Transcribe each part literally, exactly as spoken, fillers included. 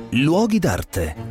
Luoghi d'arte.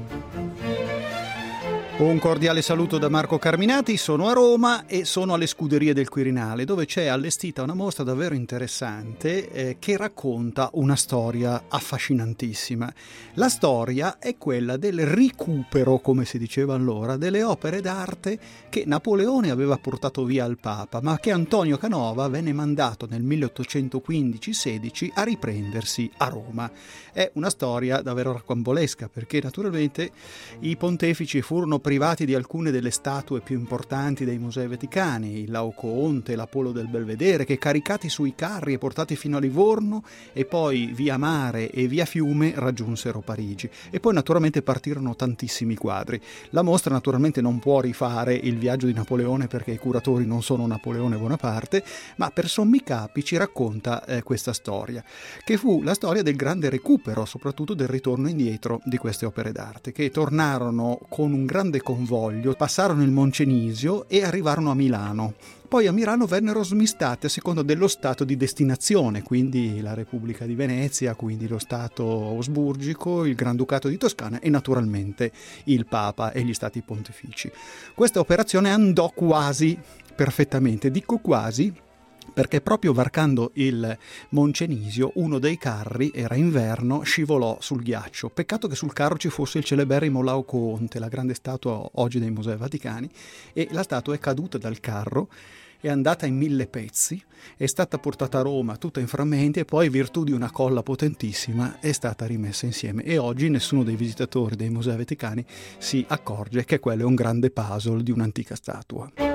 Un cordiale saluto da Marco Carminati, sono a Roma e sono alle Scuderie del Quirinale, dove c'è allestita una mostra davvero interessante eh, che racconta una storia affascinantissima. La storia è quella del recupero, come si diceva allora, delle opere d'arte che Napoleone aveva portato via al Papa, ma che Antonio Canova venne mandato nel milleottocentoquindici sedici a riprendersi a Roma. È una storia davvero rocambolesca, perché naturalmente i pontefici furono privati di alcune delle statue più importanti dei musei vaticani, il Laocoonte, l'Apollo del Belvedere, che caricati sui carri e portati fino a Livorno e poi via mare e via fiume raggiunsero Parigi. E poi naturalmente partirono tantissimi quadri. La mostra naturalmente non può rifare il viaggio di Napoleone, perché i curatori non sono Napoleone Bonaparte, ma per sommi capi ci racconta eh, questa storia, che fu la storia del grande recupero, soprattutto del ritorno indietro di queste opere d'arte, che tornarono con un grande convoglio, passarono il Moncenisio e arrivarono a Milano. Poi a Milano vennero smistate a seconda dello stato di destinazione, quindi la Repubblica di Venezia, quindi lo Stato Asburgico, il Granducato di Toscana e naturalmente il Papa e gli Stati Pontifici. Questa operazione andò quasi perfettamente, dico quasi, perché proprio varcando il Moncenisio uno dei carri, era inverno, scivolò sul ghiaccio. Peccato che sul carro ci fosse il celeberrimo Laocoonte, la grande statua oggi dei Musei Vaticani, e la statua è caduta dal carro, è andata in mille pezzi, è stata portata a Roma tutta in frammenti e poi, in virtù di una colla potentissima, è stata rimessa insieme. E oggi nessuno dei visitatori dei Musei Vaticani si accorge che quello è un grande puzzle di un'antica statua.